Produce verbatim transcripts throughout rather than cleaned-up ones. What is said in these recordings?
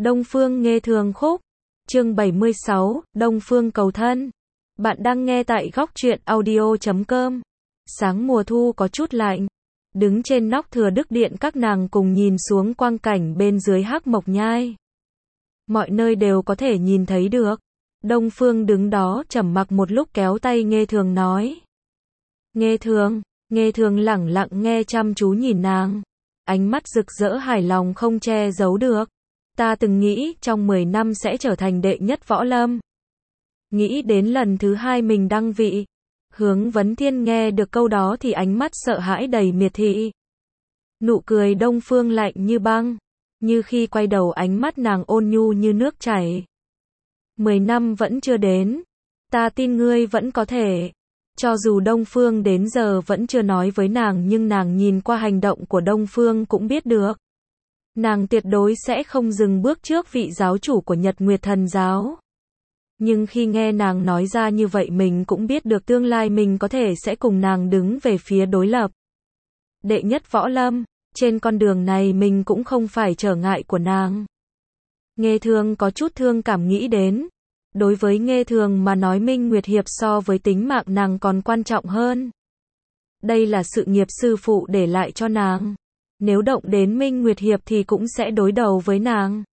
Đông Phương Nghê Thường Khúc. Chương bảy mươi sáu, Đông Phương cầu thân. Bạn đang nghe tại góc truyện audio chấm com. Sáng mùa thu có chút lạnh. Đứng trên nóc Thừa Đức Điện, các nàng cùng nhìn xuống quang cảnh bên dưới Hắc Mộc Nhai. Mọi nơi đều có thể nhìn thấy được. Đông Phương đứng đó trầm mặc một lúc, kéo tay Nghê Thường nói. Nghê Thường. Nghê Thường lẳng lặng nghe, chăm chú nhìn nàng. Ánh mắt rực rỡ hài lòng không che giấu được. Ta từng nghĩ trong mười năm sẽ trở thành đệ nhất võ lâm. Nghĩ đến lần thứ hai mình đăng vị. Hướng Vấn Thiên nghe được câu đó thì ánh mắt sợ hãi đầy miệt thị. Nụ cười Đông Phương lạnh như băng. Như khi quay đầu, ánh mắt nàng ôn nhu như nước chảy. Mười năm vẫn chưa đến. Ta tin ngươi vẫn có thể. Cho dù Đông Phương đến giờ vẫn chưa nói với nàng, nhưng nàng nhìn qua hành động của Đông Phương cũng biết được. Nàng tuyệt đối sẽ không dừng bước trước vị giáo chủ của Nhật Nguyệt Thần Giáo. Nhưng khi nghe nàng nói ra như vậy, mình cũng biết được tương lai mình có thể sẽ cùng nàng đứng về phía đối lập. Đệ nhất võ lâm, trên con đường này mình cũng không phải trở ngại của nàng. Nghê Thường có chút thương cảm nghĩ đến. Đối với Nghê Thường mà nói, Minh Nguyệt Hiệp so với tính mạng nàng còn quan trọng hơn. Đây là sự nghiệp sư phụ để lại cho nàng. Nếu động đến Minh Nguyệt Hiệp thì cũng sẽ đối đầu với nàng.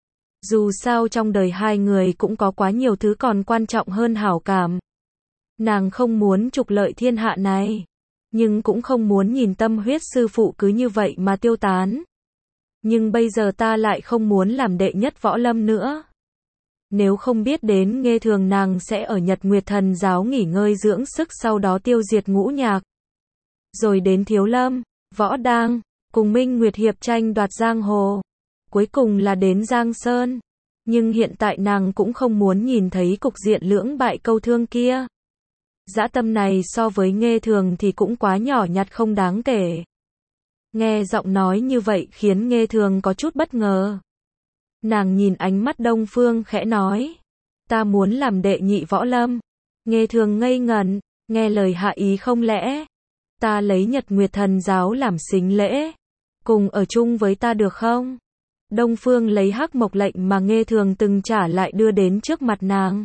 Dù sao trong đời hai người cũng có quá nhiều thứ còn quan trọng hơn hảo cảm. Nàng không muốn trục lợi thiên hạ này, nhưng cũng không muốn nhìn tâm huyết sư phụ cứ như vậy mà tiêu tán. Nhưng bây giờ ta lại không muốn làm đệ nhất võ lâm nữa. Nếu không biết đến Nghê Thường, nàng sẽ ở Nhật Nguyệt Thần Giáo nghỉ ngơi dưỡng sức, sau đó tiêu diệt ngũ nhạc. Rồi đến Thiếu Lâm, Võ Đang, cùng Minh Nguyệt Hiệp tranh đoạt giang hồ. Cuối cùng là đến Giang Sơn. Nhưng hiện tại nàng cũng không muốn nhìn thấy cục diện lưỡng bại câu thương kia. Dã tâm này so với Nghê Thường thì cũng quá nhỏ nhặt không đáng kể. Nghe giọng nói như vậy khiến Nghê Thường có chút bất ngờ. Nàng nhìn ánh mắt Đông Phương khẽ nói. Ta muốn làm đệ nhị võ lâm. Nghê Thường ngây ngẩn, nghe lời hạ ý không lẽ. Ta lấy Nhật Nguyệt Thần Giáo làm sính lễ. Cùng ở chung với ta được không? Đông Phương lấy Hắc Mộc lệnh mà Nghê Thường từng trả lại đưa đến trước mặt nàng.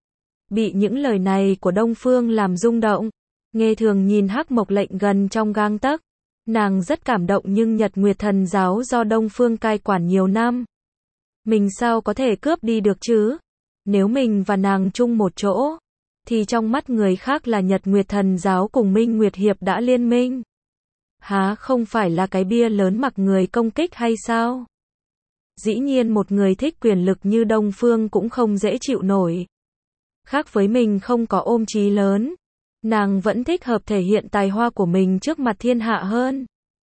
Bị những lời này của Đông Phương làm rung động. Nghê Thường nhìn Hắc Mộc lệnh gần trong gang tấc. Nàng rất cảm động, nhưng Nhật Nguyệt Thần Giáo do Đông Phương cai quản nhiều năm. Mình sao có thể cướp đi được chứ? Nếu mình và nàng chung một chỗ, thì trong mắt người khác là Nhật Nguyệt Thần Giáo cùng Minh Nguyệt Hiệp đã liên minh. Há không phải là cái bia lớn mặc người công kích hay sao? Dĩ nhiên một người thích quyền lực như Đông Phương cũng không dễ chịu nổi. Khác với mình không có ôm chí lớn, nàng vẫn thích hợp thể hiện tài hoa của mình trước mặt thiên hạ hơn.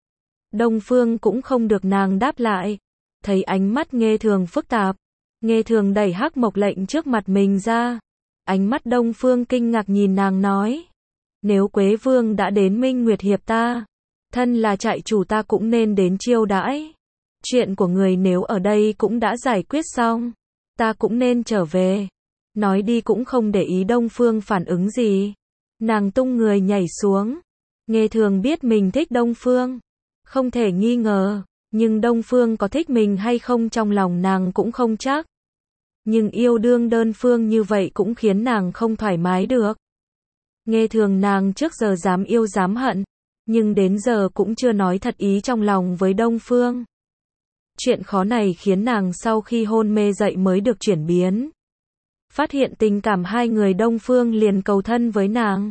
Đông Phương cũng không được nàng đáp lại. Thấy ánh mắt Nghê Thường phức tạp, Nghê Thường đẩy Hắc Mộc lệnh trước mặt mình ra. Ánh mắt Đông Phương kinh ngạc nhìn nàng nói. Nếu Quế Vương đã đến Minh Nguyệt Hiệp ta, thân là trại chủ ta cũng nên đến chiêu đãi. Chuyện của người nếu ở đây cũng đã giải quyết xong, ta cũng nên trở về. Nói đi cũng không để ý Đông Phương phản ứng gì. Nàng tung người nhảy xuống. Nghê Thường biết mình thích Đông Phương, không thể nghi ngờ. Nhưng Đông Phương có thích mình hay không trong lòng nàng cũng không chắc. Nhưng yêu đương đơn phương như vậy cũng khiến nàng không thoải mái được. Nghê Thường nàng trước giờ dám yêu dám hận, nhưng đến giờ cũng chưa nói thật ý trong lòng với Đông Phương. Chuyện khó này khiến nàng sau khi hôn mê dậy mới được chuyển biến. Phát hiện tình cảm hai người, Đông Phương liền cầu thân với nàng.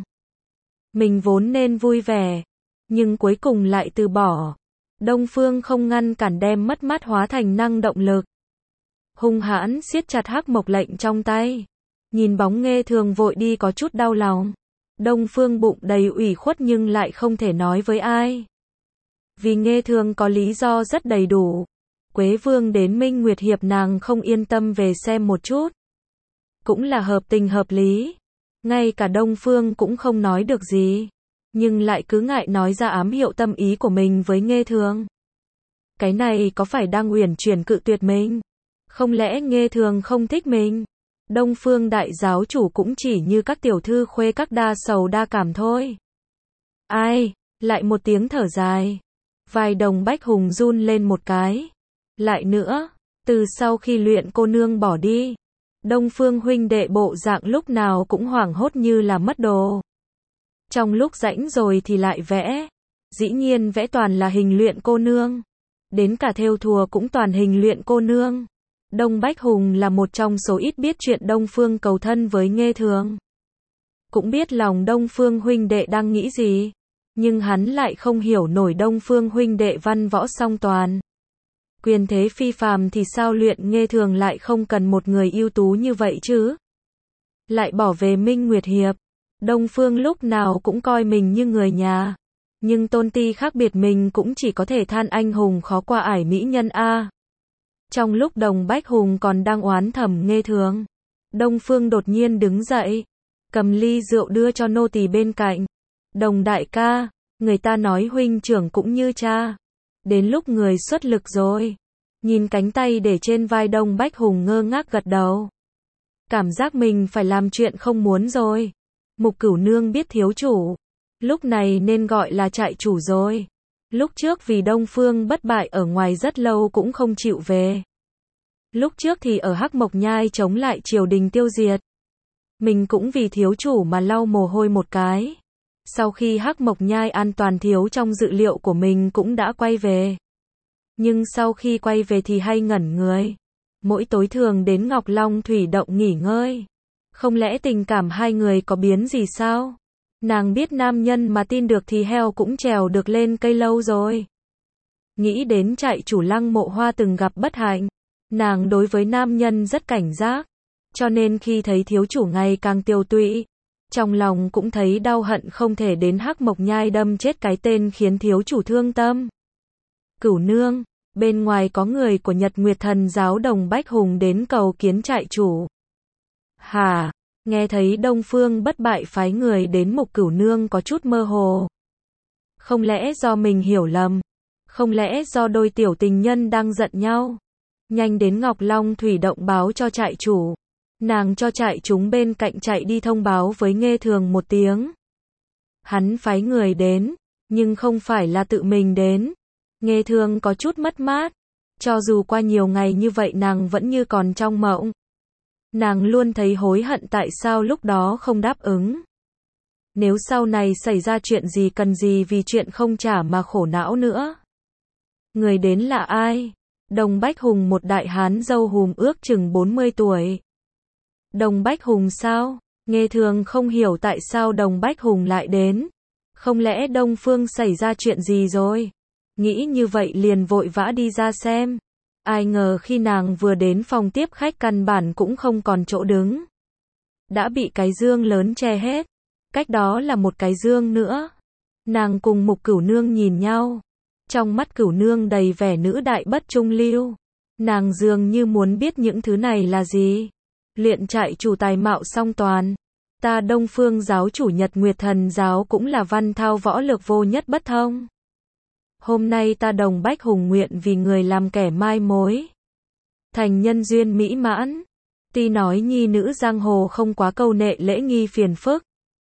Mình vốn nên vui vẻ, nhưng cuối cùng lại từ bỏ. Đông Phương không ngăn cản, đem mất mát hóa thành năng động lực. Hung hãn siết chặt Hắc Mộc lệnh trong tay. Nhìn bóng Nghê Thường vội đi có chút đau lòng. Đông Phương bụng đầy ủy khuất nhưng lại không thể nói với ai. Vì Nghê Thường có lý do rất đầy đủ. Quế Vương đến Minh Nguyệt Hiệp nàng không yên tâm về xem một chút. Cũng là hợp tình hợp lý. Ngay cả Đông Phương cũng không nói được gì. Nhưng lại cứ ngại nói ra ám hiệu tâm ý của mình với Nghê Thường. Cái này có phải đang uyển chuyển cự tuyệt mình? Không lẽ Nghê Thường không thích mình? Đông Phương đại giáo chủ cũng chỉ như các tiểu thư khuê các, đa sầu đa cảm thôi. Ai? Lại một tiếng thở dài. Vai Đồng Bách Hùng run lên một cái. Lại nữa. Từ sau khi Luyện cô nương bỏ đi, Đông Phương huynh đệ bộ dạng lúc nào cũng hoảng hốt như là mất đồ. Trong lúc rảnh rồi thì lại vẽ. Dĩ nhiên vẽ toàn là hình Luyện cô nương. Đến cả thêu thùa cũng toàn hình Luyện cô nương. Đông Bách Hùng là một trong số ít biết chuyện Đông Phương cầu thân với Nghê Thường. Cũng biết lòng Đông Phương huynh đệ đang nghĩ gì. Nhưng hắn lại không hiểu nổi Đông Phương huynh đệ văn võ song toàn. Quyền thế phi phàm thì sao Luyện Nghê Thường lại không cần một người ưu tú như vậy chứ? Lại bỏ về Minh Nguyệt Hiệp. Đông Phương lúc nào cũng coi mình như người nhà. Nhưng tôn ti khác biệt mình cũng chỉ có thể than anh hùng khó qua ải mỹ nhân a. Trong lúc Đồng Bách Hùng còn đang oán thầm Nghê Thường, Đông Phương đột nhiên đứng dậy, cầm ly rượu đưa cho nô tỳ bên cạnh. Đồng đại ca, người ta nói huynh trưởng cũng như cha. Đến lúc người xuất lực rồi. Nhìn cánh tay để trên vai Đông Bách Hùng ngơ ngác gật đầu. Cảm giác mình phải làm chuyện không muốn rồi. Mục Cửu Nương biết thiếu chủ. Lúc này nên gọi là trại chủ rồi. Lúc trước vì Đông Phương bất bại ở ngoài rất lâu cũng không chịu về. Lúc trước thì ở Hắc Mộc Nhai chống lại triều đình tiêu diệt. Mình cũng vì thiếu chủ mà lau mồ hôi một cái. Sau khi Hắc Mộc Nhai an toàn thiếu trong dự liệu của mình cũng đã quay về. Nhưng sau khi quay về thì hay ngẩn người. Mỗi tối thường đến Ngọc Long Thủy Động nghỉ ngơi. Không lẽ tình cảm hai người có biến gì sao? Nàng biết nam nhân mà tin được thì heo cũng trèo được lên cây lâu rồi. Nghĩ đến trại chủ Lăng Mộ Hoa từng gặp bất hạnh. Nàng đối với nam nhân rất cảnh giác. Cho nên khi thấy thiếu chủ ngày càng tiêu tụy, trong lòng cũng thấy đau hận không thể đến Hắc Mộc Nhai đâm chết cái tên khiến thiếu chủ thương tâm. Cửu Nương, bên ngoài có người của Nhật Nguyệt Thần giáo Đồng Bách Hùng đến cầu kiến trại chủ. Hả? Nghe thấy Đông Phương bất bại phái người đến, Mục Cửu Nương có chút mơ hồ. Không lẽ do mình hiểu lầm? Không lẽ do đôi tiểu tình nhân đang giận nhau? Nhanh đến Ngọc Long Thủy Động báo cho trại chủ. Nàng cho trại chúng bên cạnh chạy đi thông báo với Nghê Thường một tiếng. Hắn phái người đến, nhưng không phải là tự mình đến. Nghê Thường có chút mất mát. Cho dù qua nhiều ngày như vậy nàng vẫn như còn trong mộng. Nàng luôn thấy hối hận tại sao lúc đó không đáp ứng. Nếu sau này xảy ra chuyện gì cần gì vì chuyện không trả mà khổ não nữa. Người đến là ai? Đồng Bách Hùng, một đại hán râu hùm ước chừng bốn mươi tuổi. Đồng Bách Hùng sao? Nghê Thường không hiểu tại sao Đồng Bách Hùng lại đến. Không lẽ Đông Phương xảy ra chuyện gì rồi? Nghĩ như vậy liền vội vã đi ra xem. Ai ngờ khi nàng vừa đến phòng tiếp khách căn bản cũng không còn chỗ đứng. Đã bị cái dương lớn che hết. Cách đó là một cái dương nữa. Nàng cùng Mục Cửu Nương nhìn nhau. Trong mắt Cửu Nương đầy vẻ nữ đại bất trung lưu. Nàng dường như muốn biết những thứ này là gì. Luyện trại chủ tài mạo song toàn. Ta Đông Phương giáo chủ Nhật Nguyệt Thần giáo cũng là văn thao võ lược vô nhất bất thông. Hôm nay ta Đồng Bách Hùng nguyện vì người làm kẻ mai mối. Thành nhân duyên mỹ mãn. Tuy nói nhi nữ giang hồ không quá câu nệ lễ nghi phiền phức.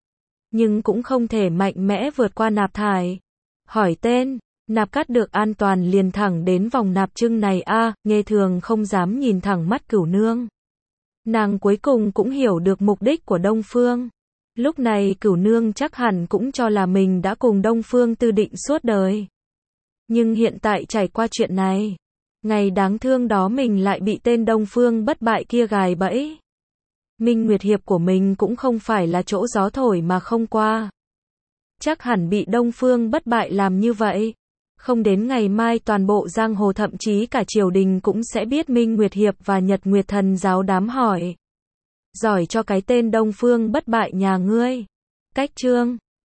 Nhưng cũng không thể mạnh mẽ vượt qua nạp thải. Hỏi tên, nạp cắt được an toàn liền thẳng đến vòng nạp trưng này a. À, Nghê Thường không dám nhìn thẳng mắt Cửu Nương. Nàng cuối cùng cũng hiểu được mục đích của Đông Phương. Lúc này Cửu Nương chắc hẳn cũng cho là mình đã cùng Đông Phương tư định suốt đời. Nhưng hiện tại trải qua chuyện này, ngày đáng thương đó mình lại bị tên Đông Phương bất bại kia gài bẫy. Minh Nguyệt Hiệp của mình cũng không phải là chỗ gió thổi mà không qua. Chắc hẳn bị Đông Phương bất bại làm như vậy. Không đến ngày mai toàn bộ giang hồ thậm chí cả triều đình cũng sẽ biết Minh Nguyệt Hiệp và Nhật Nguyệt Thần giáo đám hỏi. Giỏi cho cái tên Đông Phương bất bại nhà ngươi. Cách chương